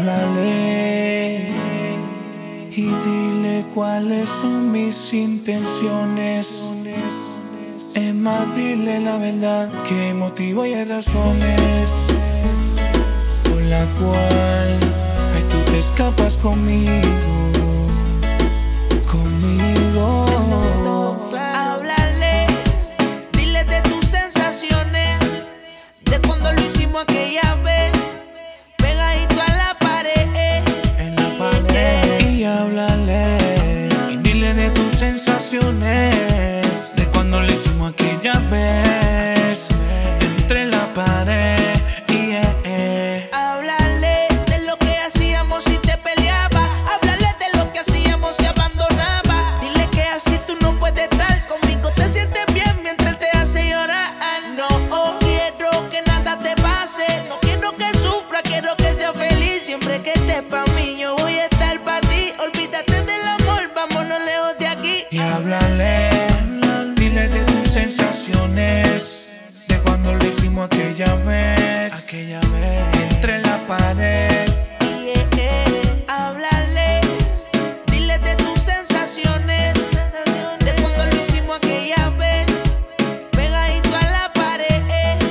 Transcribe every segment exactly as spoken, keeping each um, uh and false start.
Háblale y dile cuáles son mis intenciones. Es más, dile la verdad, que hay motivos y hay razones por la cual ay, tú te escapas conmigo, conmigo. Háblale, dile de tus sensaciones, de cuando lo hicimos aquella vez, pegadito a la pared, en la pared. Y háblale y dile de tus sensaciones, de cuando lo hicimos aquella vez, entre la pared. Y eh, eh. Háblale de lo que hacíamos si te peleaba. Háblale de lo que hacíamos si abandonaba. Dile que así tú no puedes estar conmigo. Te sientes bien mientras él te hace llorar. No oh, quiero que nada te pase. No quiero que sufra, quiero que seas feliz. Siempre que estés pa' mí, yo voy a estar pa' ti. Olvídate del amor, vámonos lejos de aquí. Y háblale, dile de tus sensaciones, de cuando lo hicimos aquella vez, aquella vez, entre la pared. Yeah, yeah. Háblale, dile de tus sensaciones, de cuando lo hicimos aquella vez, pegadito a la pared.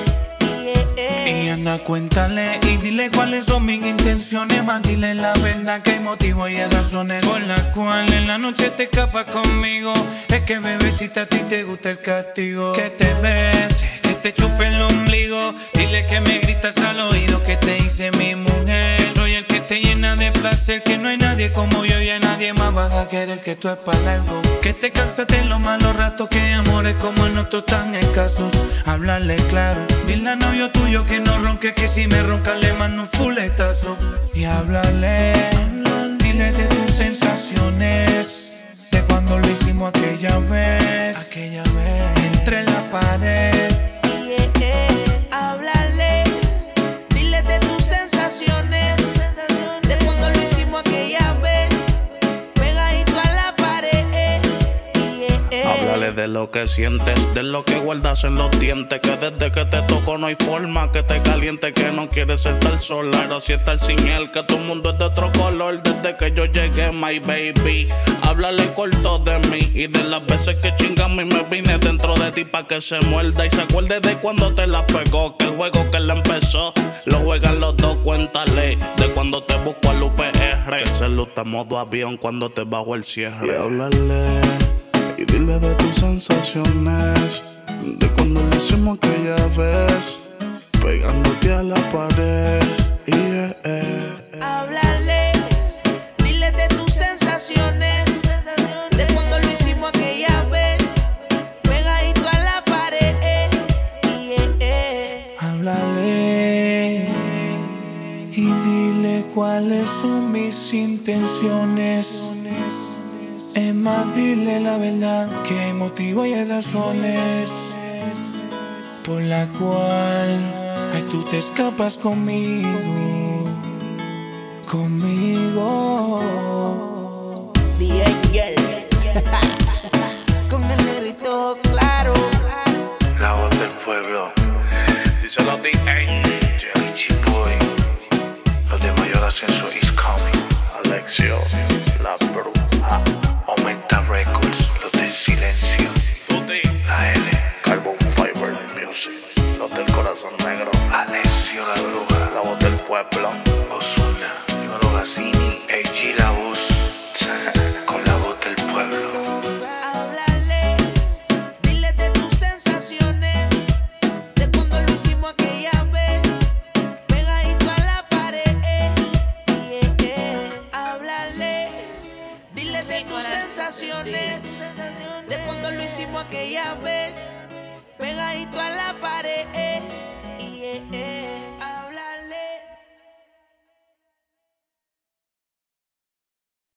Yeah, yeah. Y anda, cuéntale y dile cuáles son mis intenciones. Más dile la verdad, que hay motivos y hay razones por las cuales en la noche te escapas conmigo. Es que bebecita, a ti te gusta el castigo, que te bese, que te chupe el ombligo. Dile que me gritas al oído, que te hice mi mujer. Que soy el que te llena de placer, que no hay nadie como yo y a nadie más vas a querer, que tú es para algo. Que te cansas de los malos ratos, que amores como el nuestro tan escasos. Háblale claro, dile al novio tuyo que no ronque, que si me ronca le mando un fuletazo. Y háblale, dile de tus sensaciones, de cuando lo hicimos aquella vez, aquella vez, entre la pared. Yeah, yeah. Háblale, dile de tus sensaciones, de cuando lo hicimos aquella vez, pegadito a la pared. Yeah, yeah. Háblale de lo que sientes, de lo que guardas en los dientes, que desde que te toco no hay forma que te caliente, que no quieres estar sola, pero si estar sin él, que tu mundo es de otro color desde que yo llegué, my baby. Háblale corto de mí y de las veces que chingamos y me vine dentro de ti pa' que se muerda y se acuerde de cuando te la pegó, que el juego que él empezó lo juegan los dos. Cuéntale de cuando te busco al U P R, que el celu está modo avión cuando te bajo el cierre. Y háblale y dile de tus sensaciones, de cuando lo hicimos aquella vez, pegándote a la pared. Yeah, yeah. Háblale, dile de tus sensaciones, de cuando lo hicimos aquella vez, pegadito a la pared. Yeah, yeah. Háblale y dile cuáles son mis intenciones. Es más, dile la verdad, que hay motivos y hay razones por la cual ay, tú te escapas conmigo, conmigo. D Angel con el negrito claro. La voz del pueblo. Díselo D Angel, Richie Boy. Los de mayor ascenso is coming. Alexio, la bruja. Aumenta Records. Los del silencio. La L. Carbon Fiber Music, los del corazón negro. Alessio la bruja. La voz del pueblo. Ozuna. Dímelo Gazzini. A G la voz. Con la voz del pueblo. Háblale, dile de tus sensaciones, de cuando lo hicimos aquella vez, pegadito a la pared. Yeah, yeah. Háblale, dile de tus sensaciones, de cuando lo hicimos aquella vez, pegadito a la pared. Yeah, yeah.